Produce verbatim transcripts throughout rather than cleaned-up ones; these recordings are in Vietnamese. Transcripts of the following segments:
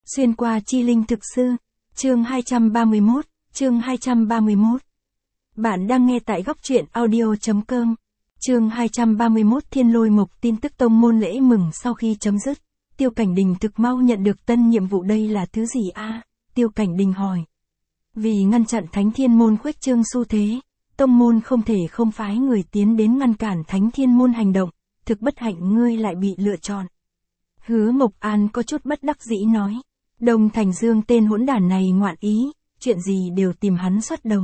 Xuyên qua chi linh thực sư, chương hai trăm ba mươi mốt, chương hai trăm ba mươi mốt. Bạn đang nghe tại góc truyện audio.com. Chương hai trăm ba mươi mốt Thiên Lôi Mộc. Tin tức tông môn lễ mừng sau khi chấm dứt. Tiêu Cảnh Đình thực mau nhận được tân nhiệm vụ. Đây là thứ gì a? Tiêu Cảnh Đình hỏi. Vì ngăn chặn Thánh Thiên Môn khuếch trương xu thế, tông môn không thể không phái người tiến đến ngăn cản Thánh Thiên Môn hành động, thực bất hạnh ngươi lại bị lựa chọn. Hứa Mộc An có chút bất đắc dĩ nói. Đông Thành Dương tên hỗn đản này ngoạn ý, chuyện gì đều tìm hắn xuất đầu.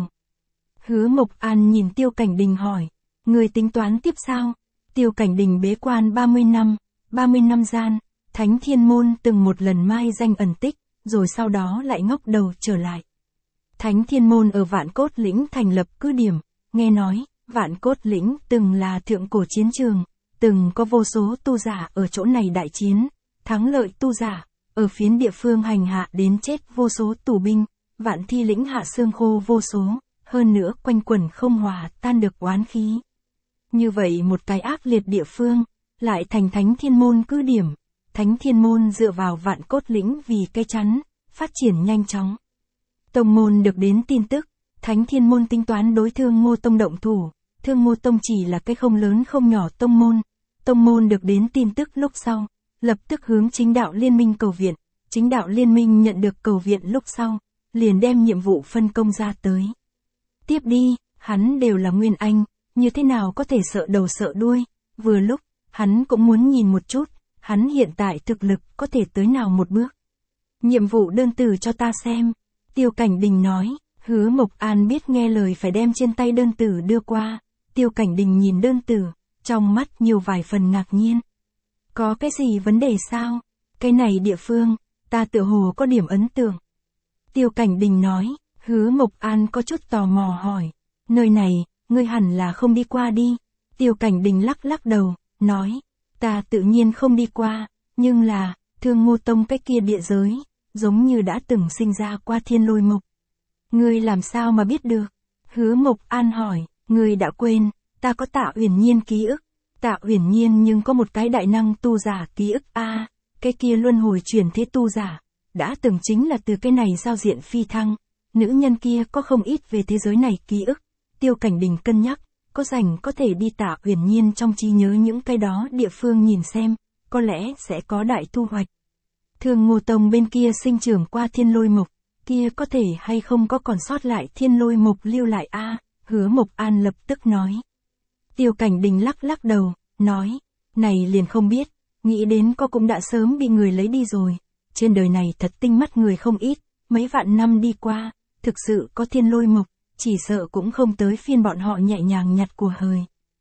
Hứa Mộc An nhìn Tiêu Cảnh Đình hỏi, người tính toán tiếp sao? Tiêu Cảnh Đình bế quan ba mươi năm, ba mươi năm gian, Thánh Thiên Môn từng một lần mai danh ẩn tích, rồi sau đó lại ngóc đầu trở lại. Thánh Thiên Môn ở Vạn Cốt Lĩnh thành lập cứ điểm, nghe nói, Vạn Cốt Lĩnh từng là thượng cổ chiến trường, từng có vô số tu giả ở chỗ này đại chiến, thắng lợi tu giả, ở phiến địa phương hành hạ đến chết vô số tù binh, Vạn Thi Lĩnh hạ xương khô vô số, hơn nữa quanh quẩn không hòa tan được oán khí. Như vậy một cái ác liệt địa phương, lại thành Thánh Thiên Môn cứ điểm, Thánh Thiên Môn dựa vào Vạn Cốt Lĩnh vì cây chắn, phát triển nhanh chóng. Tông môn được đến tin tức, Thánh Thiên Môn tính toán đối Thương Ngô Tông động thủ, Thương Ngô Tông chỉ là cái không lớn không nhỏ tông môn, tông môn được đến tin tức lúc sau, lập tức hướng Chính Đạo Liên Minh cầu viện, Chính Đạo Liên Minh nhận được cầu viện lúc sau, liền đem nhiệm vụ phân công ra tới. Tiếp đi, hắn đều là Nguyên Anh, như thế nào có thể sợ đầu sợ đuôi, vừa lúc, hắn cũng muốn nhìn một chút, hắn hiện tại thực lực có thể tới nào một bước. Nhiệm vụ đơn từ cho ta xem, Tiêu Cảnh Đình nói, Hứa Mộc An biết nghe lời phải đem trên tay đơn từ đưa qua, Tiêu Cảnh Đình nhìn đơn từ, trong mắt nhiều vài phần ngạc nhiên. Có cái gì vấn đề sao? Cái này địa phương, ta tựa hồ có điểm ấn tượng. Tiêu Cảnh Đình nói, Hứa Mộc An có chút tò mò hỏi, nơi này, ngươi hẳn là không đi qua đi. Tiêu Cảnh Đình lắc lắc đầu, nói, ta tự nhiên không đi qua, nhưng là, Thương Ngô Tông cái kia địa giới, giống như đã từng sinh ra qua Thiên Lôi Mộc. Ngươi làm sao mà biết được? Hứa Mộc An hỏi, ngươi đã quên, ta có Tạ Uyển Nhiên ký ức. Tạ Uyển Nhiên nhưng có một cái đại năng tu giả ký ức a, à, cái kia luân hồi chuyển thế tu giả, đã từng chính là từ cái này giao diện phi thăng, nữ nhân kia có không ít về thế giới này ký ức. Tiêu Cảnh Đình cân nhắc, có rảnh có thể đi Tạ Uyển Nhiên trong trí nhớ những cái đó địa phương nhìn xem, có lẽ sẽ có đại thu hoạch. Thương Ngô Tông bên kia sinh trưởng qua Thiên Lôi Mộc, kia có thể hay không có còn sót lại Thiên Lôi Mộc lưu lại a, à, Hứa Mộc An lập tức nói. Tiêu Cảnh Đình lắc lắc đầu, nói, này liền không biết, nghĩ đến có cũng đã sớm bị người lấy đi rồi, trên đời này thật tinh mắt người không ít, mấy vạn năm đi qua, thực sự có Thiên Lôi Mộc, chỉ sợ cũng không tới phiên bọn họ nhẹ nhàng nhặt của hời.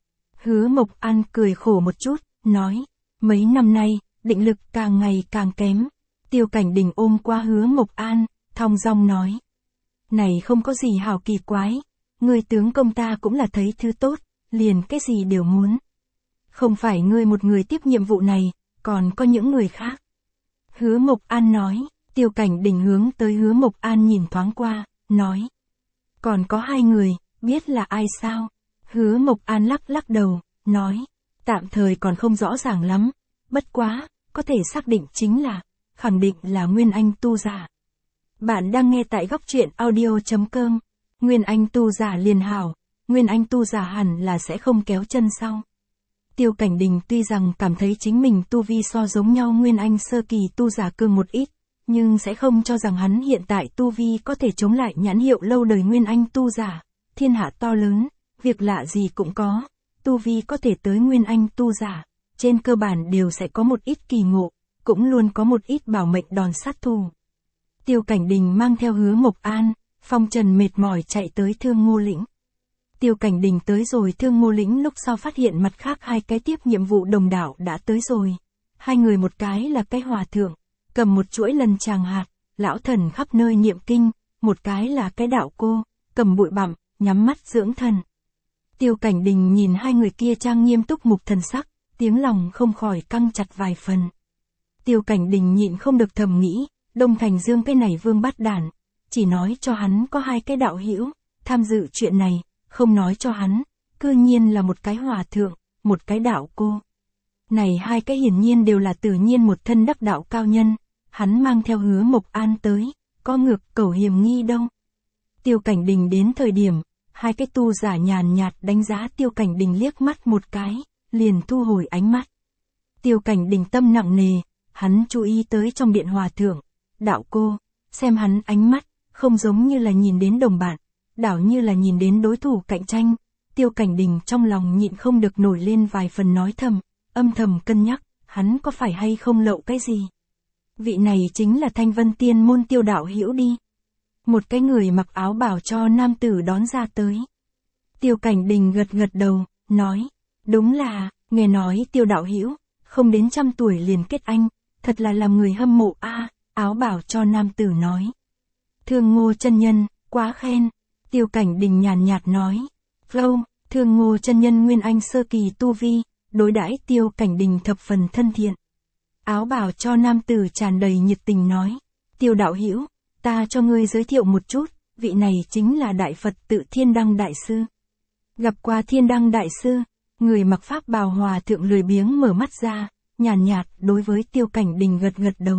Hứa Mộc An cười khổ một chút, nói, mấy năm nay, định lực càng ngày càng kém. Tiêu Cảnh Đình ôm qua Hứa Mộc An, thong dong nói, này không có gì hảo kỳ quái, người tướng công ta cũng là thấy thứ tốt, liền cái gì đều muốn. Không phải ngươi một người tiếp nhiệm vụ này, còn có những người khác. Hứa Mộc An nói, Tiêu Cảnh Đình hướng tới Hứa Mộc An nhìn thoáng qua, nói, còn có hai người, biết là ai sao? Hứa Mộc An lắc lắc đầu, nói, tạm thời còn không rõ ràng lắm, bất quá, có thể xác định chính là, khẳng định là Nguyên Anh tu giả. Bạn đang nghe tại góc truyện audio.com, Nguyên Anh tu giả liền hảo, Nguyên Anh tu giả hẳn là sẽ không kéo chân sau. Tiêu Cảnh Đình tuy rằng cảm thấy chính mình tu vi so giống nhau Nguyên Anh sơ kỳ tu giả cường một ít, nhưng sẽ không cho rằng hắn hiện tại tu vi có thể chống lại nhãn hiệu lâu đời Nguyên Anh tu giả. Thiên hạ to lớn, việc lạ gì cũng có, tu vi có thể tới Nguyên Anh tu giả, trên cơ bản đều sẽ có một ít kỳ ngộ, cũng luôn có một ít bảo mệnh đòn sát thủ. Tiêu Cảnh Đình mang theo Hứa Mộc An, phong trần mệt mỏi chạy tới Thương Ngô Lĩnh. Tiêu Cảnh Đình tới rồi Thương Ngô Lĩnh lúc sau phát hiện mặt khác hai cái tiếp nhiệm vụ đồng đảo đã tới rồi. Hai người một cái là cái hòa thượng, cầm một chuỗi lần tràng hạt, lão thần khắp nơi niệm kinh, một cái là cái đạo cô, cầm bụi bặm, nhắm mắt dưỡng thần. Tiêu Cảnh Đình nhìn hai người kia trang nghiêm túc mục thần sắc, tiếng lòng không khỏi căng chặt vài phần. Tiêu Cảnh Đình nhịn không được thầm nghĩ, Đông Thành Dương cái này vương bát đản, chỉ nói cho hắn có hai cái đạo hữu tham dự chuyện này, không nói cho hắn, cư nhiên là một cái hòa thượng, một cái đạo cô. Này hai cái hiển nhiên đều là tự nhiên một thân đắc đạo cao nhân, hắn mang theo Hứa Mộc An tới, có ngược cẩu hiểm nghi đâu. Tiêu Cảnh Đình đến thời điểm, hai cái tu giả nhàn nhạt đánh giá Tiêu Cảnh Đình liếc mắt một cái, liền thu hồi ánh mắt. Tiêu Cảnh Đình tâm nặng nề, hắn chú ý tới trong điện hòa thượng, đạo cô, xem hắn ánh mắt, không giống như là nhìn đến đồng bạn, đảo như là nhìn đến đối thủ cạnh tranh. Tiêu Cảnh Đình trong lòng nhịn không được nổi lên vài phần nói thầm, âm thầm cân nhắc, hắn có phải hay không lậu cái gì. Vị này chính là Thanh Vân Tiên môn Tiêu đạo hữu đi. Một cái người mặc áo bào cho nam tử đón ra tới. Tiêu Cảnh Đình gật gật đầu, nói, đúng là, nghe nói Tiêu đạo hữu không đến trăm tuổi liền kết anh, thật là làm người hâm mộ a. À, áo bào cho nam tử nói. Thương Ngô chân nhân, quá khen. Tiêu Cảnh Đình nhàn nhạt nói. Vâng, Thương Ngô chân nhân nguyên anh sơ kỳ tu vi, đối đãi Tiêu Cảnh Đình thập phần thân thiện. Áo bào cho nam tử tràn đầy nhiệt tình nói. Tiêu đạo hữu, ta cho ngươi giới thiệu một chút, vị này chính là Đại Phật tự Thiên Đăng Đại Sư. Gặp qua Thiên Đăng Đại Sư, người mặc pháp bào hòa thượng lười biếng mở mắt ra, nhàn nhạt đối với Tiêu Cảnh Đình gật gật đầu.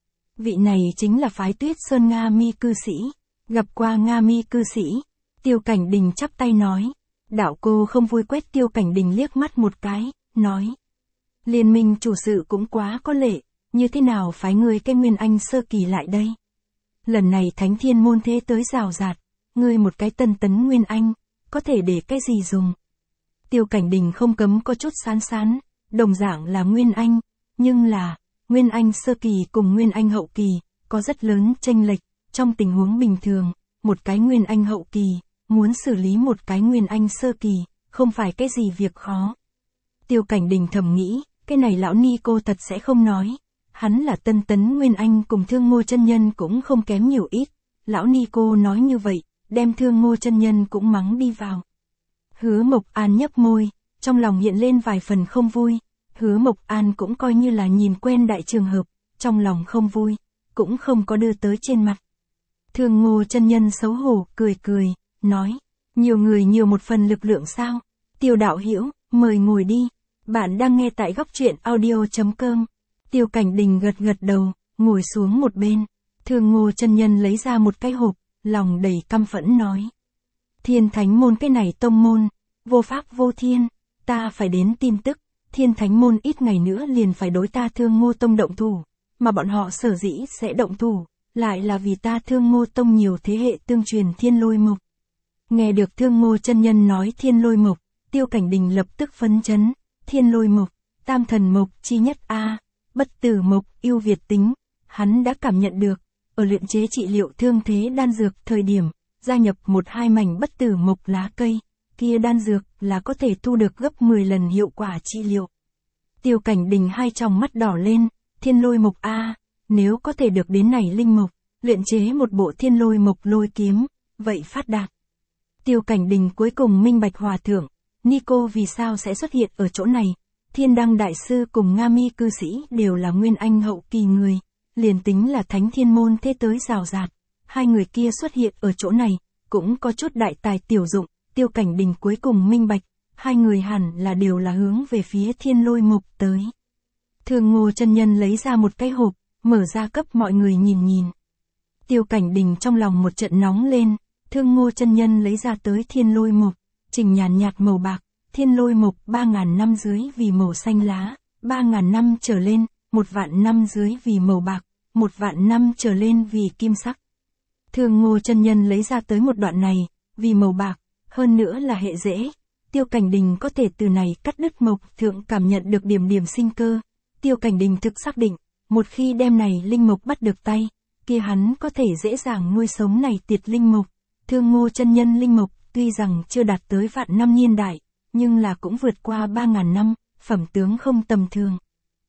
Vị này chính là phái Tuyết Sơn Nga Mi cư sĩ. Gặp qua Nga Mi cư sĩ, Tiêu Cảnh Đình chắp tay nói. Đạo cô không vui quét Tiêu Cảnh Đình liếc mắt một cái, nói. Liên minh chủ sự cũng quá có lệ, như thế nào phái người cái nguyên anh sơ kỳ lại đây? Lần này Thánh Thiên môn thế tới rào rạt, ngươi một cái tân tấn nguyên anh, có thể để cái gì dùng? Tiêu Cảnh Đình không cấm có chút sán sán, đồng dạng là nguyên anh, nhưng là, nguyên anh sơ kỳ cùng nguyên anh hậu kỳ, có rất lớn chênh lệch, trong tình huống bình thường, một cái nguyên anh hậu kỳ, muốn xử lý một cái nguyên anh sơ kỳ, không phải cái gì việc khó. Tiêu Cảnh Đình thầm nghĩ, cái này lão ni cô thật sẽ không nói. Hắn là tân tấn nguyên anh cùng Thương Ngô chân nhân cũng không kém nhiều ít. Lão ni cô nói như vậy, đem Thương Ngô chân nhân cũng mắng đi vào. Hứa Mộc An nhấp môi, trong lòng hiện lên vài phần không vui. Hứa Mộc An cũng coi như là nhìn quen đại trường hợp, trong lòng không vui, cũng không có đưa tới trên mặt. Thương Ngô chân nhân xấu hổ, cười cười, nói, nhiều người nhiều một phần lực lượng sao? Tiêu đạo hữu, mời ngồi đi. Bạn đang nghe tại góc truyện audio chấm com. Tiêu Cảnh Đình gật gật đầu, ngồi xuống một bên. Thương Ngô chân nhân lấy ra một cái hộp, lòng đầy căm phẫn nói. Thiên Thánh môn cái này tông môn, vô pháp vô thiên, ta phải đến tin tức. Thiên Thánh môn ít ngày nữa liền phải đối ta Thương Ngô tông động thủ, mà bọn họ sở dĩ sẽ động thủ, lại là vì ta Thương Ngô tông nhiều thế hệ tương truyền Thiên Lôi Mộc. Nghe được Thương Ngô chân nhân nói Thiên Lôi Mộc, Tiêu Cảnh Đình lập tức phấn chấn. Thiên Lôi Mộc, tam thần mộc chi nhất a, bất tử mộc, ưu việt tính, hắn đã cảm nhận được, ở luyện chế trị liệu thương thế đan dược thời điểm, gia nhập một hai mảnh bất tử mộc lá cây, kia đan dược là có thể thu được gấp mười lần hiệu quả trị liệu. Tiêu Cảnh Đình hai tròng mắt đỏ lên, Thiên Lôi Mộc a, nếu có thể được đến này linh mộc, luyện chế một bộ Thiên Lôi Mộc lôi kiếm, vậy phát đạt. Tiêu Cảnh Đình cuối cùng minh bạch hòa thượng, Nico vì sao sẽ xuất hiện ở chỗ này. Thiên Đăng Đại Sư cùng Nga Mi cư sĩ đều là nguyên anh hậu kỳ người, liền tính là Thánh Thiên môn thế tới rào rạt, hai người kia xuất hiện ở chỗ này, cũng có chút đại tài tiểu dụng. Tiêu Cảnh Đình cuối cùng minh bạch, hai người hẳn là đều là hướng về phía Thiên Lôi Mộc tới. Thương Ngô chân nhân lấy ra một cái hộp, mở ra cấp mọi người nhìn nhìn. Tiêu Cảnh Đình trong lòng một trận nóng lên, Thương Ngô chân nhân lấy ra tới Thiên Lôi Mộc, trình nhàn nhạt màu bạc, Thiên Lôi Mộc ba ngàn năm dưới vì màu xanh lá, ba ngàn năm trở lên, một vạn năm dưới vì màu bạc, một vạn năm trở lên vì kim sắc. Thương Ngô chân nhân lấy ra tới một đoạn này, vì màu bạc, hơn nữa là hệ rễ. Tiêu Cảnh Đình có thể từ này cắt đứt mộc thượng cảm nhận được điểm điểm sinh cơ. Tiêu Cảnh Đình thực xác định, một khi đem này linh mộc bắt được tay, kia hắn có thể dễ dàng nuôi sống này tiệt linh mộc. Thương Ngô chân nhân linh mộc tuy rằng chưa đạt tới vạn năm niên đại, nhưng là cũng vượt qua ba ngàn năm, phẩm tướng không tầm thường.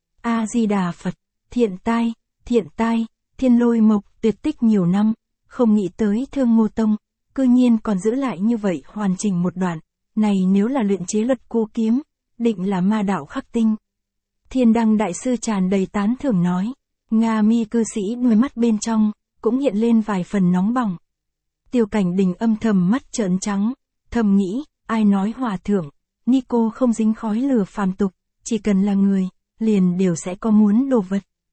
A-di-đà Phật, thiện tai, thiện tai, Thiên Lôi Mộc tuyệt tích nhiều năm, không nghĩ tới Thương Ngô tông, cư nhiên còn giữ lại như vậy hoàn chỉnh một đoạn, này nếu là luyện chế luật cô kiếm, định là ma đạo khắc tinh. Thiên Đăng Đại Sư tràn đầy tán thưởng nói, Nga Mi cư sĩ đôi mắt bên trong, cũng hiện lên vài phần nóng bỏng. Tiêu Cảnh Đình âm thầm mắt trợn trắng, thầm nghĩ, ai nói hòa thượng, Nico không dính khói lửa phàm tục, chỉ cần là người, liền đều sẽ có muốn đồ vật.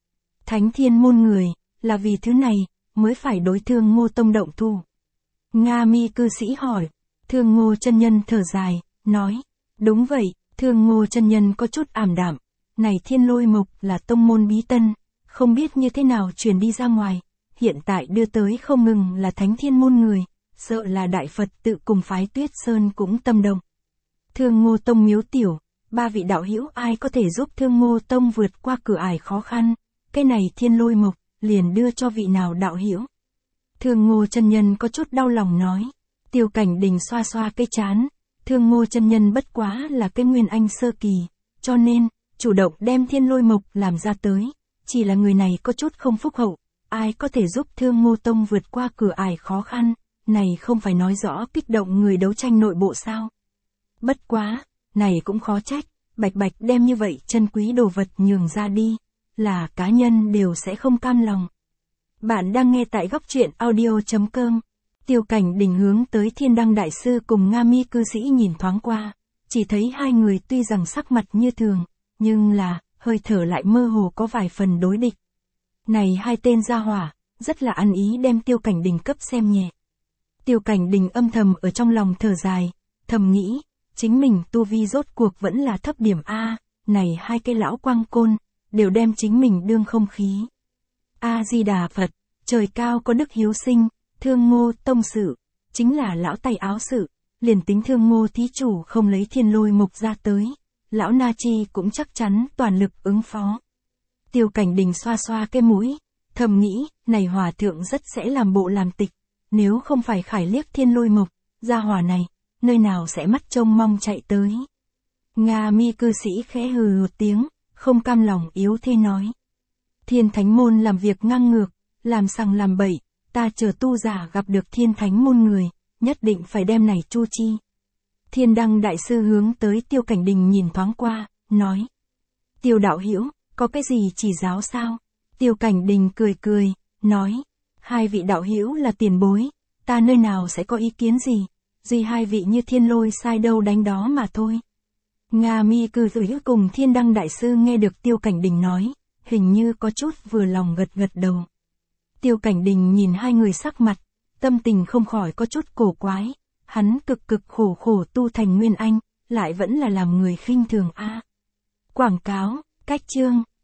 Thánh Thiên Môn người, là vì thứ này, mới phải đối Thương Ngô Tông động thủ. Nga Mi cư sĩ hỏi. Thương Ngô chân nhân thở dài, nói. Đúng vậy, Thương Ngô chân nhân có chút ảm đạm. Này Thiên Lôi Mộc là tông môn bí tân, không biết như thế nào truyền đi ra ngoài. Hiện tại đưa tới không ngừng là Thánh Thiên Môn người, sợ là Đại Phật tự cùng phái Tuyết Sơn cũng tâm động. Thương Ngô Tông miếu tiểu, ba vị đạo hữu ai có thể giúp Thương Ngô Tông vượt qua cửa ải khó khăn, cái này Thiên Lôi Mộc, liền đưa cho vị nào đạo hữu. Thương Ngô chân nhân có chút đau lòng nói. Tiêu Cảnh Đình xoa xoa cái trán, Thương Ngô chân nhân bất quá là cái nguyên anh sơ kỳ, cho nên, chủ động đem Thiên Lôi Mộc làm ra tới, chỉ là người này có chút không phúc hậu, ai có thể giúp Thương Ngô Tông vượt qua cửa ải khó khăn, này không phải nói rõ kích động người đấu tranh nội bộ sao. Bất quá, này cũng khó trách, bạch bạch đem như vậy chân quý đồ vật nhường ra đi, là cá nhân đều sẽ không cam lòng. Bạn đang nghe tại góc truyện audio chấm com. Tiêu Cảnh Đình hướng tới Thiên Đăng Đại Sư cùng Nga Mi cư sĩ nhìn thoáng qua, chỉ thấy hai người tuy rằng sắc mặt như thường, nhưng là, hơi thở lại mơ hồ có vài phần đối địch. Này hai tên gia hỏa, rất là ăn ý đem Tiêu Cảnh Đình cấp xem nhẹ. Tiêu Cảnh Đình âm thầm ở trong lòng thở dài, thầm nghĩ, chính mình tu vi rốt cuộc vẫn là thấp điểm A, này hai cái lão quang côn, đều đem chính mình đương không khí. A-di-đà Phật, trời cao có đức hiếu sinh, Thương Ngô Tông sự, chính là lão tay áo sự, liền tính Thương Ngô thí chủ không lấy Thiên Lôi Mộc ra tới, lão Na Chi cũng chắc chắn toàn lực ứng phó. Tiêu Cảnh Đình xoa xoa cái mũi, thầm nghĩ, này hòa thượng rất sẽ làm bộ làm tịch, nếu không phải khải liếc Thiên Lôi Mộc, gia hỏa này, nơi nào sẽ mắt trông mong chạy tới. Nga Mi cư sĩ khẽ hừ một tiếng, không cam lòng yếu thế nói. Thiên Thánh Môn làm việc ngang ngược, làm sằng làm bậy, ta chờ tu giả gặp được Thiên Thánh Môn người, nhất định phải đem này chu chi. Thiên Đăng Đại Sư hướng tới Tiêu Cảnh Đình nhìn thoáng qua, nói. Tiêu đạo hữu, có cái gì chỉ giáo sao? Tiêu Cảnh Đình cười cười, nói. Hai vị đạo hữu là tiền bối, ta nơi nào sẽ có ý kiến gì, duy hai vị như thiên lôi sai đâu đánh đó mà thôi. Nga Mi cư sĩ cùng Thiên Đăng Đại Sư nghe được Tiêu Cảnh Đình nói, hình như có chút vừa lòng gật gật đầu. Tiêu Cảnh Đình nhìn hai người sắc mặt, tâm tình không khỏi có chút cổ quái, hắn cực cực khổ khổ tu thành nguyên anh, lại vẫn là làm người khinh thường a. Quảng cáo, cách chương